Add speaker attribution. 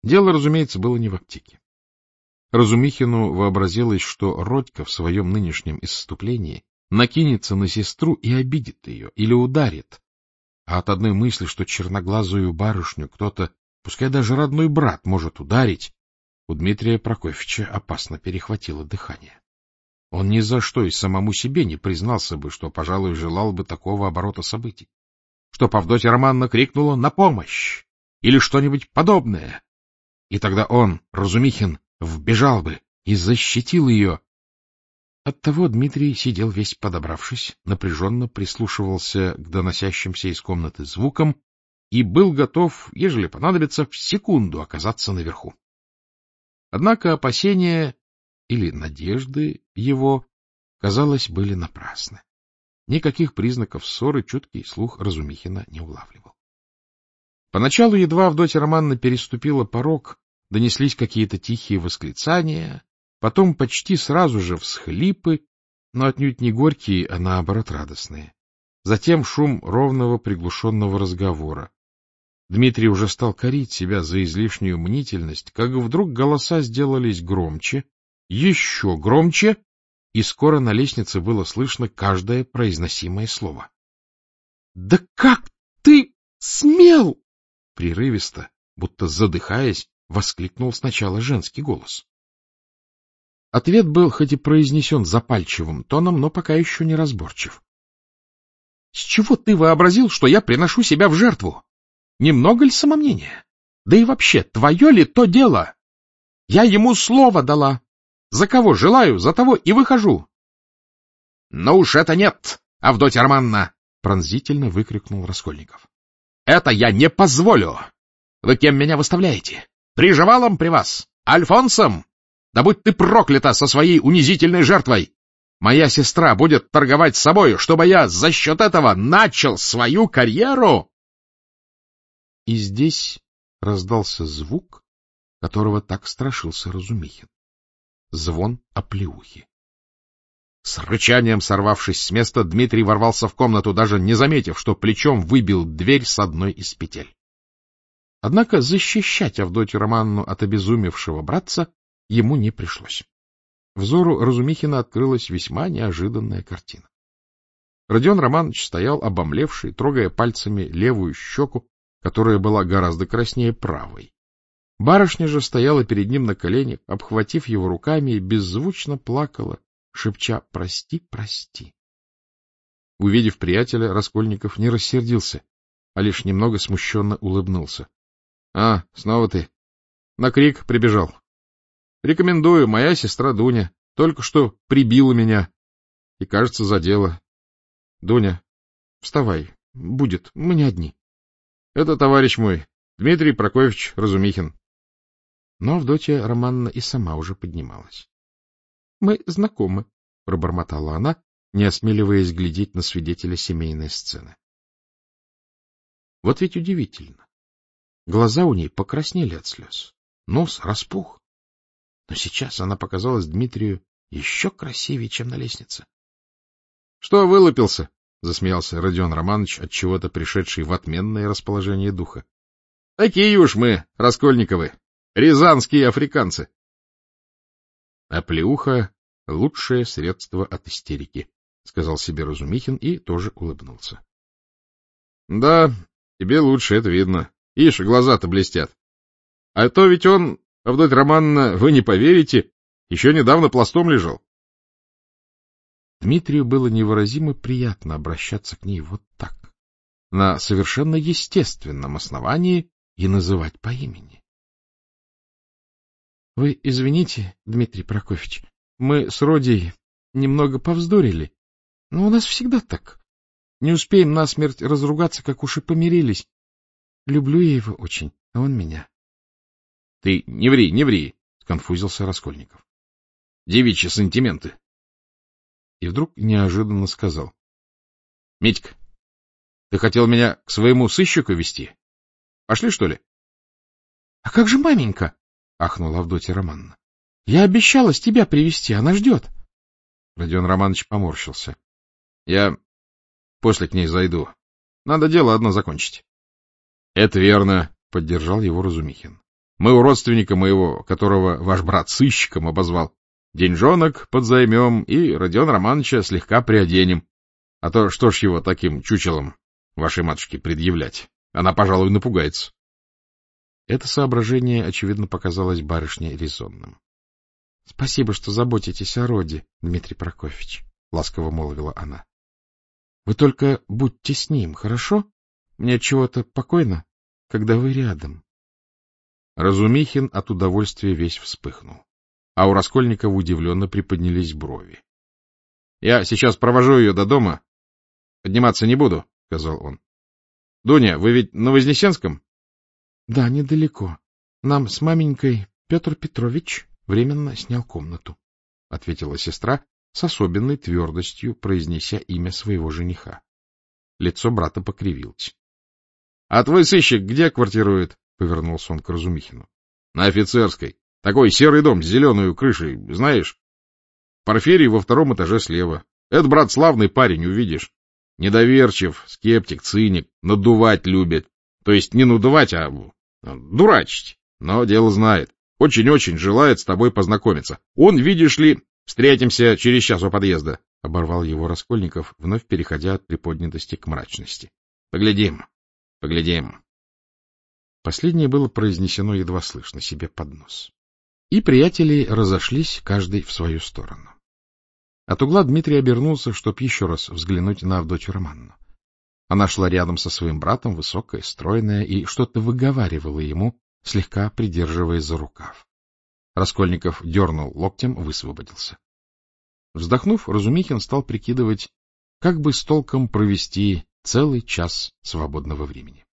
Speaker 1: Дело, разумеется, было не в аптеке. Разумихину вообразилось, что Родька в своем нынешнем исступлении накинется на сестру и обидит ее или ударит. А от одной мысли, что черноглазую барышню кто-то, пускай даже родной брат, может ударить, у Дмитрия Прокофьевича опасно перехватило дыхание. Он ни за что и самому себе не признался бы, что, пожалуй, желал бы такого оборота событий. Что Авдотья Романовна крикнула «на помощь!» или что-нибудь подобное. И тогда он, Разумихин, вбежал бы и защитил ее. Оттого Дмитрий сидел весь подобравшись, напряженно прислушивался к доносящимся из комнаты звукам и был готов, ежели понадобится, в секунду оказаться наверху. Однако опасения или надежды его, казалось, были напрасны. Никаких признаков ссоры чуткий слух Разумихина не улавливал. Поначалу едва Авдотья Романовна переступила порог, донеслись какие-то тихие восклицания, потом почти сразу же всхлипы, но отнюдь не горькие, а наоборот радостные. Затем шум ровного приглушенного разговора. Дмитрий уже стал корить себя за излишнюю мнительность, как вдруг голоса сделались громче, еще громче, и скоро на лестнице было слышно каждое произносимое слово. — Да как ты смел! — прерывисто, будто задыхаясь, воскликнул сначала женский голос. Ответ был хоть и произнесен запальчивым тоном, но пока еще не разборчив. — С чего ты вообразил, что я приношу себя в жертву? Немного ли самомнения? Да и вообще, твое ли то дело? Я ему слово дала. За кого желаю, за того и выхожу. — Ну уж это нет, Авдотья Романовна! — пронзительно выкрикнул Раскольников. — Это я не позволю! Вы кем меня выставляете? Приживалом при вас? Альфонсом? Да будь ты проклята со своей унизительной жертвой! Моя сестра будет торговать собой, чтобы я за счет этого начал свою карьеру! И здесь раздался звук, которого так страшился Разумихин. Звон оплеухи. С рычанием сорвавшись с места, Дмитрий ворвался в комнату, даже не заметив, что плечом выбил дверь с одной из петель. Однако защищать Авдотью Романовну от обезумевшего братца ему не пришлось. Взору Разумихина открылась весьма неожиданная картина. Родион Романович стоял обомлевший, трогая пальцами левую щеку, которая была гораздо краснее правой. Барышня же стояла перед ним на коленях, обхватив его руками, и беззвучно плакала, шепча «Прости, прости». Увидев приятеля, Раскольников не рассердился, а лишь немного смущенно улыбнулся. — А, снова ты. На крик прибежал. Рекомендую, моя сестра Дуня только что прибила меня и, кажется, задела. Дуня, вставай, будет, мы не одни. Это товарищ мой, Дмитрий Прокофьевич Разумихин. Но Авдотья Романовна и сама уже поднималась. — Мы знакомы, — пробормотала она, не осмеливаясь глядеть на свидетеля семейной сцены. Вот ведь удивительно. Глаза у ней покраснели от слез, нос распух. Но сейчас она показалась Дмитрию еще красивее, чем на лестнице. — Что вылупился? — засмеялся Родион Романович, отчего-то пришедший в отменное расположение духа. — Такие уж мы, Раскольниковы, рязанские африканцы. Оплеуха — лучшее средство от истерики, — сказал себе Разумихин и тоже улыбнулся. — Да, тебе лучше, это видно. Ишь, глаза-то блестят. А то ведь он, Авдотья Романовна, вы не поверите, еще недавно пластом лежал. Дмитрию было невыразимо приятно обращаться к ней вот так, на совершенно естественном основании и называть по имени. — Вы извините, Дмитрий Прокофьевич, мы с Родей немного повздорили, но у нас всегда так. Не успеем насмерть разругаться, как уж и помирились. Люблю я его очень, а он меня. — Ты не ври, не ври, — сконфузился Раскольников. — Девичьи сантименты. И вдруг неожиданно сказал. — Митька, ты хотел меня к своему сыщику везти? Пошли, что ли? — А как же маменька? — ахнула Авдотья Романовна. — Я обещала с тебя привезти, она ждет. Родион Романович поморщился. — Я после к ней зайду. Надо дело одно закончить. — Это верно, — поддержал его Разумихин. — Мы у родственника моего, которого ваш брат сыщиком обозвал, деньжонок подзаймем и Родиона Романовича слегка приоденем. А то что ж его таким чучелом вашей матушке предъявлять? Она, пожалуй, напугается. Это соображение, очевидно, показалось барышне резонным. — Спасибо, что заботитесь о роде, Дмитрий Прокофьевич, — ласково молвила она. — Вы только будьте с ним, хорошо? Мне отчего-то покойно, когда вы рядом. Разумихин от удовольствия весь вспыхнул, а у Раскольникова удивленно приподнялись брови. — Я сейчас провожу ее до дома. Подниматься не буду, — сказал он. — Дуня, вы ведь на Вознесенском? — Да, недалеко. Нам с маменькой Петр Петрович временно снял комнату, — ответила сестра с особенной твердостью, произнеся имя своего жениха. Лицо брата покривилось. — А твой сыщик где квартирует? — повернулся он к Разумихину. — На Офицерской. Такой серый дом с зеленой крышей, знаешь? Порфирий во 2-м этаже слева. Это, брат, славный парень, увидишь. Недоверчив, скептик, циник, надувать любит. То есть не надувать, а дурачить. Но дело знает. Очень-очень желает с тобой познакомиться. Он, видишь ли, встретимся через час у подъезда. — оборвал его Раскольников, вновь переходя от приподнятости к мрачности. — Поглядим, поглядим. Последнее было произнесено едва слышно себе под нос. И приятели разошлись, каждый в свою сторону. От угла Дмитрий обернулся, чтоб еще раз взглянуть на Авдотью Романовну. Она шла рядом со своим братом, высокая, стройная, и что-то выговаривала ему, слегка придерживая за рукав. Раскольников дернул локтем, высвободился. Вздохнув, Разумихин стал прикидывать, как бы с толком провести целый час свободного времени.